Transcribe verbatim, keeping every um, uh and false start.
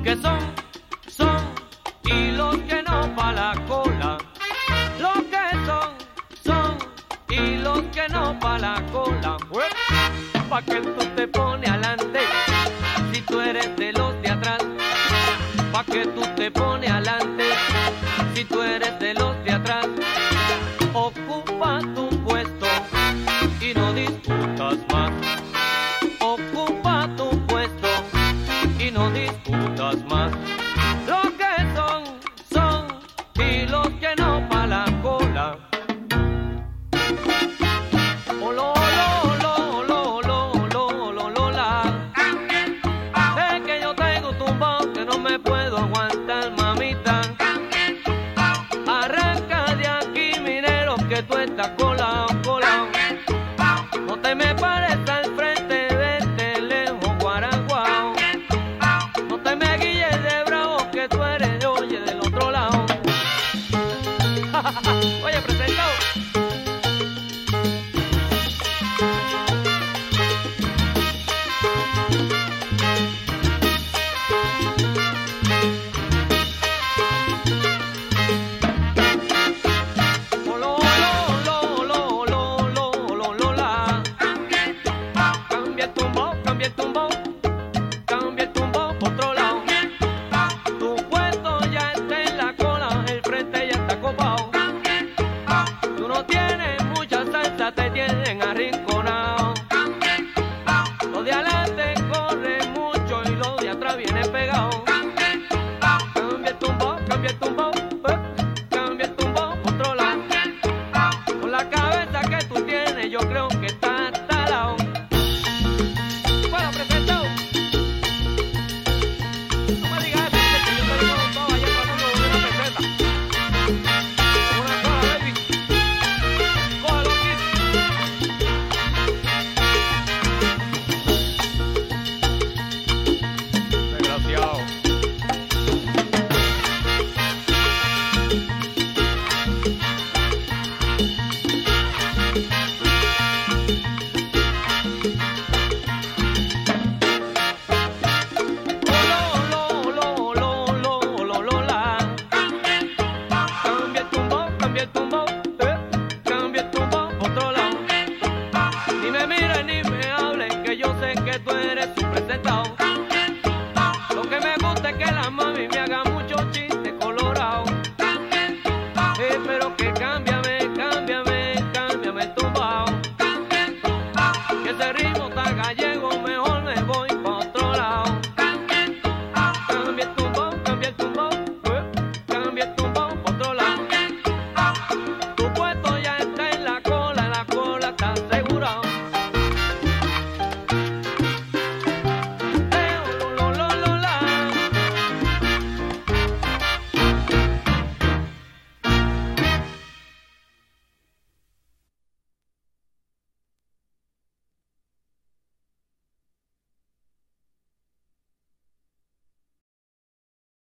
que son, son, y los que no pa' la cola. Los que son, son, y los que no pa' la cola. Pa' que tú te pones adelante, si tú eres de los de atrás. Pa' que tú te pones adelante, si tú eres de los de atrás. Ocupa tu puesto y no discutas más. Ocupa tu puesto y no discutas más. Los que son, son, y los que no pa' la cola. Olo, olo, olo, olo, olo, olo, olo, la. Es que yo tengo un tumbao que no me puedo aguantar, mamita. Arranca de aquí, minero, que tú estás colao, colao. No te me pares al frente, vete lejos, guaraguao. No te me guilles de bravo, que tú eres de oye del otro lado. Oye, presentado. Olo, olo, olo, olo, olo, olo, olo, la. Cambia el tumbao, cambia el tumbao, cambia el tumbao por otro lado. Tu puesto ya está en la cola, el frente ya está copado. Tú no tienes mucha salsa, te tienen arrinconado. Los de adelante corren mucho y los de atrás vienen pegados. Cambia el tumbao, cambia el tumbao, eh, cambia el tumbao por otro lado. Con la cabeza que tú tienes, yo creo que está talado. Bueno, presentado. No me digas eso, que yo te lo pongo todo allá tratando de una peseta. Una cola, baby. Cógelo aquí. Desgraciado. Olo, olo, olo, olo, olo, olo, la. Cambia el tumbao, cambia el tumbao, eh, cambia el tumbao por otro lado. Ni me miren ni me hablen, que yo sé que tú eres un presentado. Lo que me gusta es que la mami me haga mucho chiste colorado. Eh, pero que cámbiame, cámbiame, cámbiame el tumbao. Que se ríe.